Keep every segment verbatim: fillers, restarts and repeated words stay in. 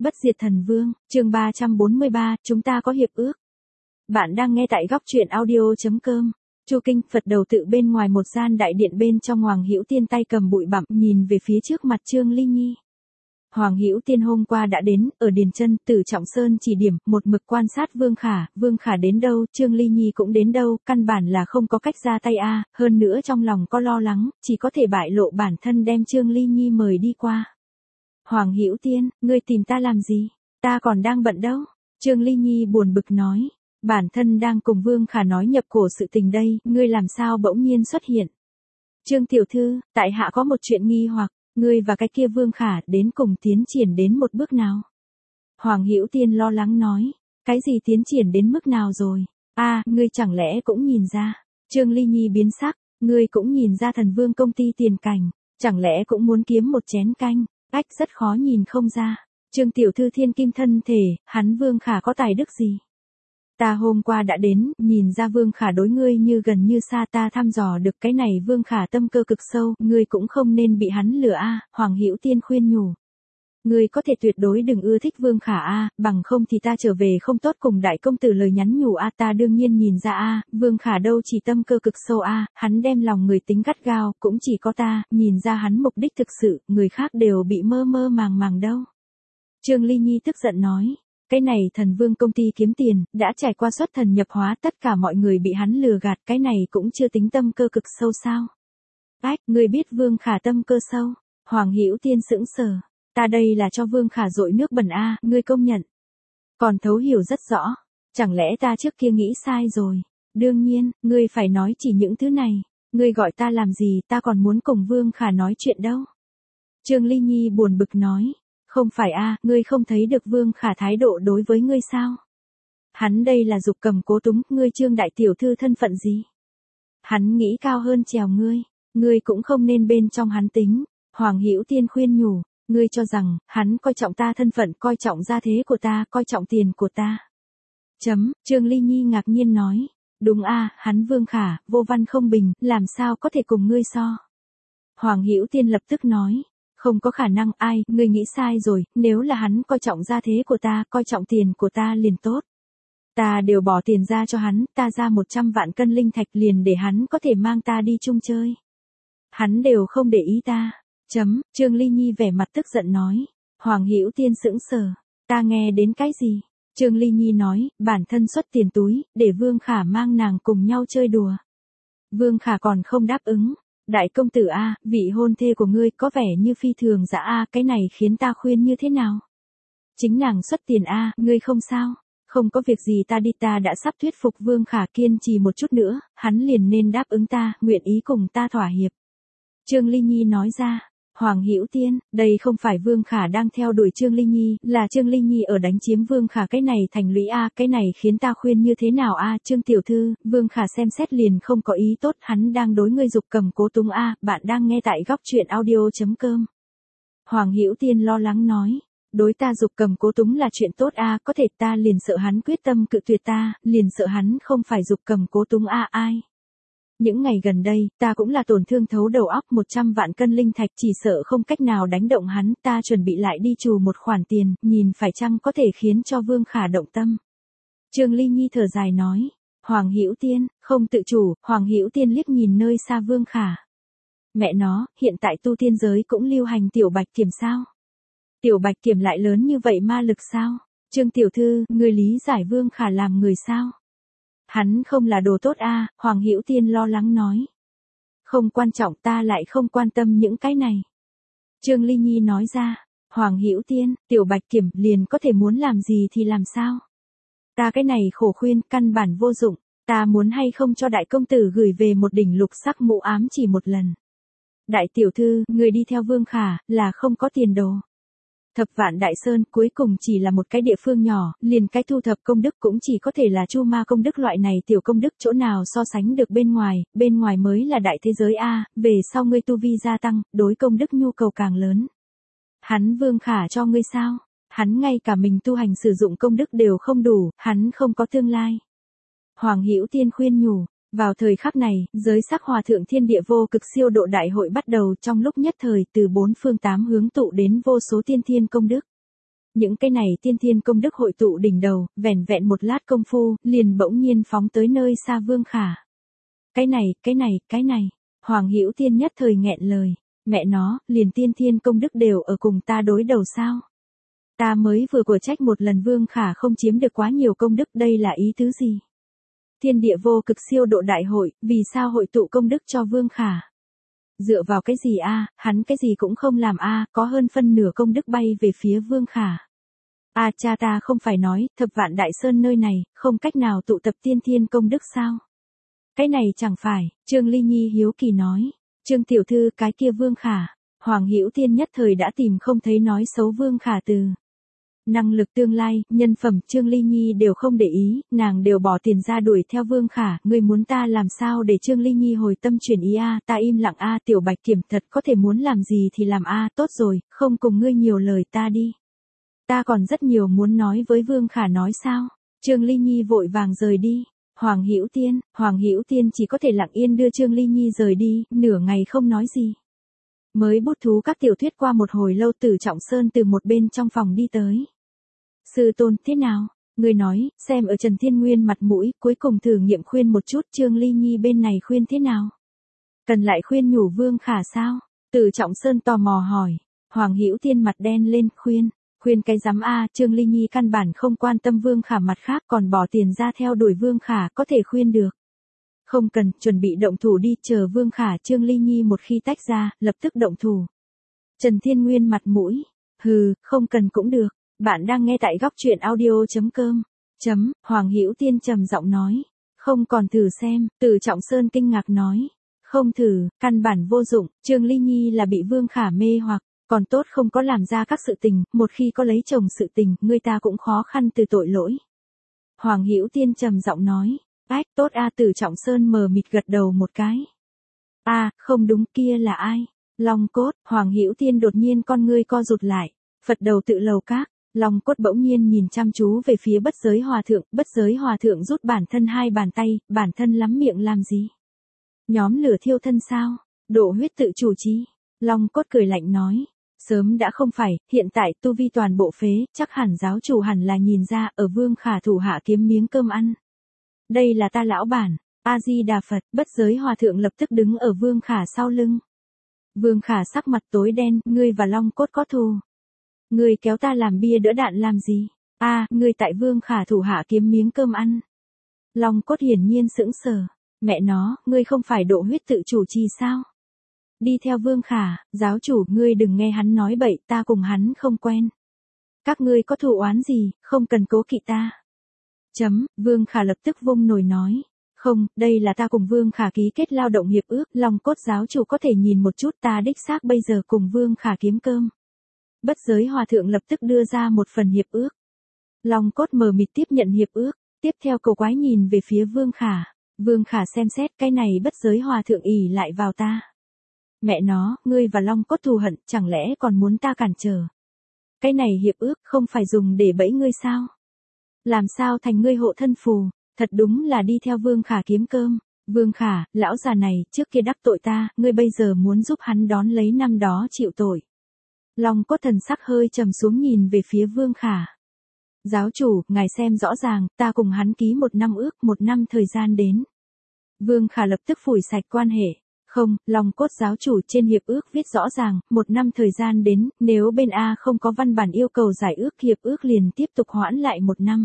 Bất diệt thần vương, chương ba trăm bốn mươi ba, chúng ta có hiệp ước. Bạn đang nghe tại góc truyện audio.com. Chu Kinh, Phật đầu tự bên ngoài một gian đại điện bên trong Hoàng Hữu Tiên tay cầm bụi bặm nhìn về phía trước mặt Trương Ly Nhi. Hoàng Hữu Tiên hôm qua đã đến, ở Điền Chân, Tử Trọng Sơn chỉ điểm, một mực quan sát Vương Khả, Vương Khả đến đâu, Trương Ly Nhi cũng đến đâu, căn bản là không có cách ra tay a, hơn nữa trong lòng có lo lắng, chỉ có thể bại lộ bản thân đem Trương Ly Nhi mời đi qua. Hoàng Hữu Tiên, ngươi tìm ta làm gì? Ta còn đang bận đâu? Trương Ly Nhi buồn bực nói, bản thân đang cùng Vương Khả nói nhập cổ sự tình đây, ngươi làm sao bỗng nhiên xuất hiện? Trương tiểu thư, tại hạ có một chuyện nghi hoặc, ngươi và cái kia Vương Khả đến cùng tiến triển đến một bước nào? Hoàng Hữu Tiên lo lắng nói, cái gì tiến triển đến mức nào rồi? A, à, ngươi chẳng lẽ cũng nhìn ra? Trương Ly Nhi biến sắc, ngươi cũng nhìn ra Thần Vương công ty tiền cảnh, chẳng lẽ cũng muốn kiếm một chén canh? Ách, rất khó nhìn không ra. Trương tiểu thư thiên kim thân thể, hắn Vương Khả có tài đức gì? Ta hôm qua đã đến, nhìn ra Vương Khả đối ngươi như gần như xa, ta thăm dò được cái này Vương Khả tâm cơ cực sâu, ngươi cũng không nên bị hắn lừa a. Hoàng Hữu Tiên khuyên nhủ. Ngươi có thể tuyệt đối đừng ưa thích Vương Khả a, bằng không thì ta trở về không tốt cùng đại công tử lời nhắn nhủ a. Ta đương nhiên nhìn ra a, Vương Khả đâu chỉ tâm cơ cực sâu a, hắn đem lòng người tính gắt gao, cũng chỉ có ta nhìn ra hắn mục đích thực sự, người khác đều bị mơ mơ màng màng đâu. Trương Ly Nhi tức giận nói, cái này Thần Vương công ty kiếm tiền, đã trải qua xuất thần nhập hóa, tất cả mọi người bị hắn lừa gạt, cái này cũng chưa tính tâm cơ cực sâu sao? Ách, ngươi biết Vương Khả tâm cơ sâu? Hoàng Hữu Tiên sững sờ. Ta đây là cho Vương Khả dội nước bẩn a, ngươi công nhận. Còn thấu hiểu rất rõ. Chẳng lẽ ta trước kia nghĩ sai rồi? Đương nhiên, ngươi phải nói chỉ những thứ này. Ngươi gọi ta làm gì, ta còn muốn cùng Vương Khả nói chuyện đâu. Trương Ly Nhi buồn bực nói. Không phải a, ngươi không thấy được Vương Khả thái độ đối với ngươi sao? Hắn đây là dục cầm cố túng, ngươi Trương đại tiểu thư thân phận gì? Hắn nghĩ cao hơn trèo ngươi, ngươi cũng không nên bên trong hắn tính. Hoàng Hữu Tiên khuyên nhủ. Ngươi cho rằng, hắn coi trọng ta thân phận, coi trọng gia thế của ta, coi trọng tiền của ta. Chấm, Trương Ly Nhi ngạc nhiên nói. Đúng a, hắn Vương Khả, vô văn không bình, làm sao có thể cùng ngươi so. Hoàng Hữu Tiên lập tức nói. Không có khả năng, ai, ngươi nghĩ sai rồi, nếu là hắn coi trọng gia thế của ta, coi trọng tiền của ta liền tốt. Ta đều bỏ tiền ra cho hắn, ta ra một trăm vạn cân linh thạch liền để hắn có thể mang ta đi chung chơi. Hắn đều không để ý ta. Chấm, Trương Ly Nhi vẻ mặt tức giận nói. Hoàng Hữu Tiên sững sờ. Ta nghe đến cái gì? Trương Ly Nhi nói, bản thân xuất tiền túi, để Vương Khả mang nàng cùng nhau chơi đùa. Vương Khả còn không đáp ứng. Đại công tử a, vị hôn thê của ngươi có vẻ như phi thường dã a, cái này khiến ta khuyên như thế nào? Chính nàng xuất tiền a, ngươi không sao? Không có việc gì, ta đi, ta đã sắp thuyết phục Vương Khả, kiên trì một chút nữa, hắn liền nên đáp ứng ta, nguyện ý cùng ta thỏa hiệp. Trương Ly Nhi nói ra. Hoàng Hữu Tiên, đây không phải Vương Khả đang theo đuổi Trương Ly Nhi, là Trương Ly Nhi ở đánh chiếm Vương Khả, cái này thành lũy a, cái này khiến ta khuyên như thế nào a, Trương tiểu thư, Vương Khả xem xét liền không có ý tốt, hắn đang đối ngươi dục cầm cố túng a, bạn đang nghe tại góc truyện audio.com. Hoàng Hữu Tiên lo lắng nói, đối ta dục cầm cố túng là chuyện tốt a, có thể ta liền sợ hắn quyết tâm cự tuyệt ta, liền sợ hắn không phải dục cầm cố túng a, ai. Những ngày gần đây, ta cũng là tổn thương thấu đầu óc, một trăm vạn cân linh thạch, chỉ sợ không cách nào đánh động hắn, ta chuẩn bị lại đi trù một khoản tiền, nhìn phải chăng có thể khiến cho Vương Khả động tâm. Trương Ly Nhi thở dài nói, Hoàng Hữu Tiên, không tự chủ, Hoàng Hữu Tiên liếc nhìn nơi xa Vương Khả. Mẹ nó, hiện tại tu tiên giới cũng lưu hành tiểu bạch kiểm sao? Tiểu bạch kiểm lại lớn như vậy ma lực sao? Trương tiểu thư, người lý giải Vương Khả làm người sao? Hắn không là đồ tốt a, Hoàng Hữu Tiên lo lắng nói. Không quan trọng, ta lại không quan tâm những cái này. Trương Ly Nhi nói ra, Hoàng Hữu Tiên, tiểu bạch kiểm liền có thể muốn làm gì thì làm sao. Ta cái này khổ khuyên, căn bản vô dụng, ta muốn hay không cho đại công tử gửi về một đỉnh lục sắc mũ ám chỉ một lần. Đại tiểu thư, người đi theo Vương Khả, là không có tiền đồ. Thập vạn Đại Sơn cuối cùng chỉ là một cái địa phương nhỏ, liền cái thu thập công đức cũng chỉ có thể là chu ma công đức loại này tiểu công đức, chỗ nào so sánh được bên ngoài, bên ngoài mới là đại thế giới a, về sau ngươi tu vi gia tăng, đối công đức nhu cầu càng lớn. Hắn Vương Khả cho ngươi sao? Hắn ngay cả mình tu hành sử dụng công đức đều không đủ, hắn không có tương lai. Hoàng Hữu Tiên khuyên nhủ. Vào thời khắc này, giới sắc hòa thượng thiên địa vô cực siêu độ đại hội bắt đầu, trong lúc nhất thời từ bốn phương tám hướng tụ đến vô số tiên thiên công đức. Những cái này tiên thiên công đức hội tụ đỉnh đầu, vẻn vẹn một lát công phu, liền bỗng nhiên phóng tới nơi xa Vương Khả. Cái này, cái này, cái này, Hoàng Hữu Tiên nhất thời nghẹn lời, mẹ nó, liền tiên thiên công đức đều ở cùng ta đối đầu sao? Ta mới vừa của trách một lần Vương Khả không chiếm được quá nhiều công đức, đây là ý tứ gì? Thiên địa vô cực siêu độ đại hội, vì sao hội tụ công đức cho Vương Khả? Dựa vào cái gì a, hắn cái gì cũng không làm a, có hơn phân nửa công đức bay về phía Vương Khả. A cha ta không phải nói, thập vạn đại sơn nơi này, không cách nào tụ tập tiên thiên công đức sao? Cái này chẳng phải, Trương Ly Nhi hiếu kỳ nói, Trương tiểu thư cái kia Vương Khả, Hoàng Hữu Tiên nhất thời đã tìm không thấy nói xấu Vương Khả từ. Năng lực tương lai, nhân phẩm Trương Ly Nhi đều không để ý, nàng đều bỏ tiền ra đuổi theo Vương Khả, ngươi muốn ta làm sao để Trương Ly Nhi hồi tâm chuyển ý a, ta im lặng a, tiểu Bạch Kiểm thật có thể muốn làm gì thì làm a, tốt rồi, không cùng ngươi nhiều lời ta đi. Ta còn rất nhiều muốn nói với Vương Khả nói sao? Trương Ly Nhi vội vàng rời đi. Hoàng Hữu Tiên, Hoàng Hữu Tiên chỉ có thể lặng yên đưa Trương Ly Nhi rời đi, nửa ngày không nói gì. Mới bút thú các tiểu thuyết qua một hồi lâu Tử Trọng Sơn từ một bên trong phòng đi tới. Sư tôn, thế nào? Người nói, xem ở Trần Thiên Nguyên mặt mũi, cuối cùng thử nghiệm khuyên một chút Trương Ly Nhi bên này khuyên thế nào? Cần lại khuyên nhủ Vương Khả sao? Tử Trọng Sơn tò mò hỏi. Hoàng Hữu Tiên mặt đen lên, khuyên. Khuyên cái giám a, Trương Ly Nhi căn bản không quan tâm Vương Khả mặt khác còn bỏ tiền ra theo đuổi Vương Khả, có thể khuyên được. Không cần, chuẩn bị động thủ đi, chờ Vương Khả Trương Ly Nhi một khi tách ra, lập tức động thủ. Trần Thiên Nguyên mặt mũi, hừ, không cần cũng được, bạn đang nghe tại góc truyện audio.com. Chấm, Hoàng Hữu Tiên trầm giọng nói, không còn thử xem, Tử Trọng Sơn kinh ngạc nói, không thử, căn bản vô dụng, Trương Ly Nhi là bị Vương Khả mê hoặc. Còn tốt không có làm ra các sự tình, một khi có lấy chồng sự tình, người ta cũng khó khăn từ tội lỗi. Hoàng Hữu Tiên trầm giọng nói, ách, tốt a, Tử Trọng Sơn mờ mịt gật đầu một cái. A, không đúng, kia là ai? Long Cốt, Hoàng Hữu Tiên đột nhiên con ngươi co rụt lại, Phật đầu tự lầu các, Long Cốt bỗng nhiên nhìn chăm chú về phía Bất Giới Hòa thượng, Bất Giới Hòa thượng rút bản thân hai bàn tay, bản thân lắm miệng làm gì? Nhóm lửa thiêu thân sao? Độ huyết tự chủ trí. Long Cốt cười lạnh nói. Sớm đã không phải, hiện tại tu vi toàn bộ phế, chắc hẳn giáo chủ hẳn là nhìn ra ở Vương Khả thủ hạ kiếm miếng cơm ăn. Đây là ta lão bản, A-di-đà Phật, Bất Giới Hòa thượng lập tức đứng ở Vương Khả sau lưng. Vương Khả sắc mặt tối đen, ngươi và Long Cốt có thù. Ngươi kéo ta làm bia đỡ đạn làm gì? A, à, ngươi tại Vương Khả thủ hạ kiếm miếng cơm ăn. Long Cốt hiển nhiên sững sờ, mẹ nó, ngươi không phải độ huyết tự chủ trì sao? Đi theo Vương Khả, giáo chủ, ngươi đừng nghe hắn nói bậy, ta cùng hắn không quen. Các ngươi có thù oán gì, không cần cố kỵ ta. Chấm, Vương Khả lập tức vung nổi nói. Không, đây là ta cùng Vương Khả ký kết lao động hiệp ước, Long Cốt giáo chủ có thể nhìn một chút, ta đích xác bây giờ cùng Vương Khả kiếm cơm. Bất Giới Hòa thượng lập tức đưa ra một phần hiệp ước. Long Cốt mờ mịt tiếp nhận hiệp ước, tiếp theo cầu quái nhìn về phía Vương Khả. Vương Khả xem xét cái này Bất Giới Hòa thượng ỷ lại vào ta. Mẹ nó, ngươi và Long Cốt thù hận, chẳng lẽ còn muốn ta cản trở? Cái này hiệp ước không phải dùng để bẫy ngươi sao? Làm sao thành ngươi hộ thân phù, thật đúng là đi theo Vương Khả kiếm cơm. Vương Khả, lão già này, trước kia đắc tội ta, ngươi bây giờ muốn giúp hắn đón lấy năm đó chịu tội. Long Cốt thần sắc hơi trầm xuống nhìn về phía Vương Khả. Giáo chủ, ngài xem rõ ràng, ta cùng hắn ký một năm ước, một năm thời gian đến. Vương Khả lập tức phủi sạch quan hệ. Không, Long Cốt giáo chủ trên hiệp ước viết rõ ràng, một năm thời gian đến, nếu bên A không có văn bản yêu cầu giải ước hiệp ước liền tiếp tục hoãn lại một năm.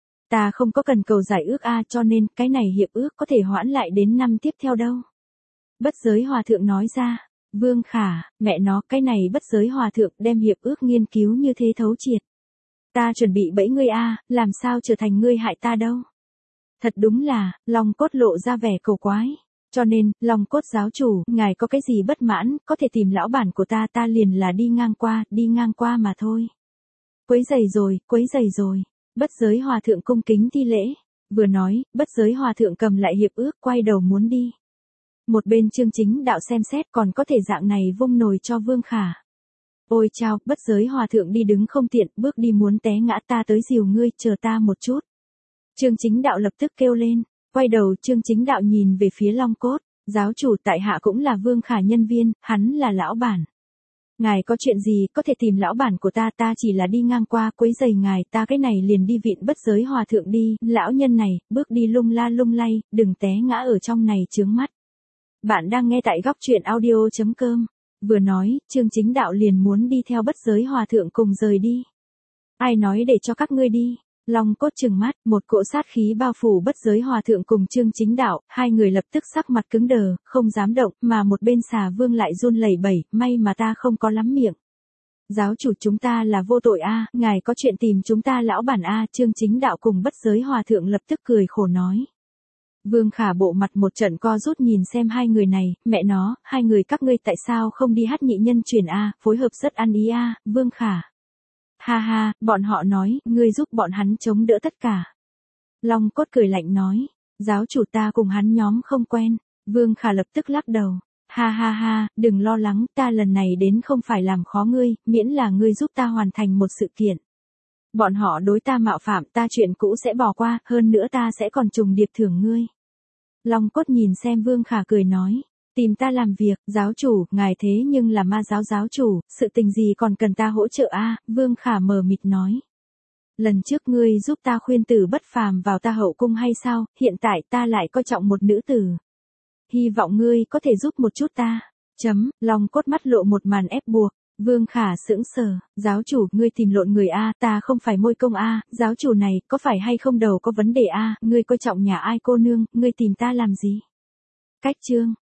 Ta không có cần cầu giải ước A cho nên cái này hiệp ước có thể hoãn lại đến năm tiếp theo đâu. Bất Giới Hòa thượng nói ra, Vương Khả, mẹ nó cái này Bất Giới Hòa thượng đem hiệp ước nghiên cứu như thế thấu triệt. Ta chuẩn bị bẫy ngươi A, làm sao trở thành ngươi hại ta đâu. Thật đúng là, Long Cốt lộ ra vẻ cầu quái. Cho nên, Long Cốt giáo chủ, ngài có cái gì bất mãn, có thể tìm lão bản của ta, ta liền là đi ngang qua, đi ngang qua mà thôi. Quấy giày rồi, quấy giày rồi. Bất Giới Hòa thượng cung kính thi lễ. Vừa nói, Bất Giới Hòa thượng cầm lại hiệp ước, quay đầu muốn đi. Một bên Chương Chính Đạo xem xét còn có thể dạng này vung nồi cho Vương Khả. Ôi chao, Bất Giới Hòa thượng đi đứng không tiện, bước đi muốn té ngã, ta tới dìu ngươi, chờ ta một chút. Chương Chính Đạo lập tức kêu lên. Quay đầu Chương Chính Đạo nhìn về phía Long Cốt, giáo chủ tại hạ cũng là Vương Khả nhân viên, hắn là lão bản. Ngài có chuyện gì có thể tìm lão bản của ta, ta chỉ là đi ngang qua quấy giày ngài, ta cái này liền đi vịn Bất Giới Hòa Thượng đi, lão nhân này, bước đi lung la lung lay, đừng té ngã ở trong này chướng mắt. Bạn đang nghe tại góc truyện audio.com. Vừa nói, Chương Chính Đạo liền muốn đi theo Bất Giới Hòa Thượng cùng rời đi. Ai nói để cho các ngươi đi? Long Cốt trừng mắt, một cỗ sát khí bao phủ Bất Giới Hòa Thượng cùng Chương Chính Đạo, hai người lập tức sắc mặt cứng đờ, không dám động, mà một bên Xà Vương lại run lẩy bẩy, may mà ta không có lắm miệng. Giáo chủ, chúng ta là vô tội a, ngài có chuyện tìm chúng ta lão bản a, Chương Chính Đạo cùng Bất Giới Hòa Thượng lập tức cười khổ nói. Vương Khả bộ mặt một trận co rút nhìn xem hai người này, mẹ nó, hai người các ngươi tại sao không đi hát nhị nhân truyền a, phối hợp rất ăn ý a, Vương Khả. Ha ha, bọn họ nói, ngươi giúp bọn hắn chống đỡ tất cả. Long Cốt cười lạnh nói, giáo chủ, ta cùng hắn nhóm không quen. Vương Khả lập tức lắc đầu. Ha ha ha, đừng lo lắng, ta lần này đến không phải làm khó ngươi, miễn là ngươi giúp ta hoàn thành một sự kiện. Bọn họ đối ta mạo phạm, ta chuyện cũ sẽ bỏ qua, hơn nữa ta sẽ còn trùng điệp thưởng ngươi. Long Cốt nhìn xem Vương Khả cười nói. Tìm ta làm việc, giáo chủ, ngài thế nhưng là ma giáo giáo chủ, sự tình gì còn cần ta hỗ trợ a? Vương Khả mờ mịt nói. Lần trước ngươi giúp ta khuyên tử bất phàm vào ta hậu cung hay sao, hiện tại ta lại coi trọng một nữ tử. Hy vọng ngươi có thể giúp một chút ta. Chấm, Long Cốt mắt lộ một màn ép buộc. Vương Khả sững sờ, giáo chủ, ngươi tìm lộn người a, ta không phải môi công a, giáo chủ này, có phải hay không đầu có vấn đề a, ngươi coi trọng nhà ai cô nương, ngươi tìm ta làm gì? Cách chương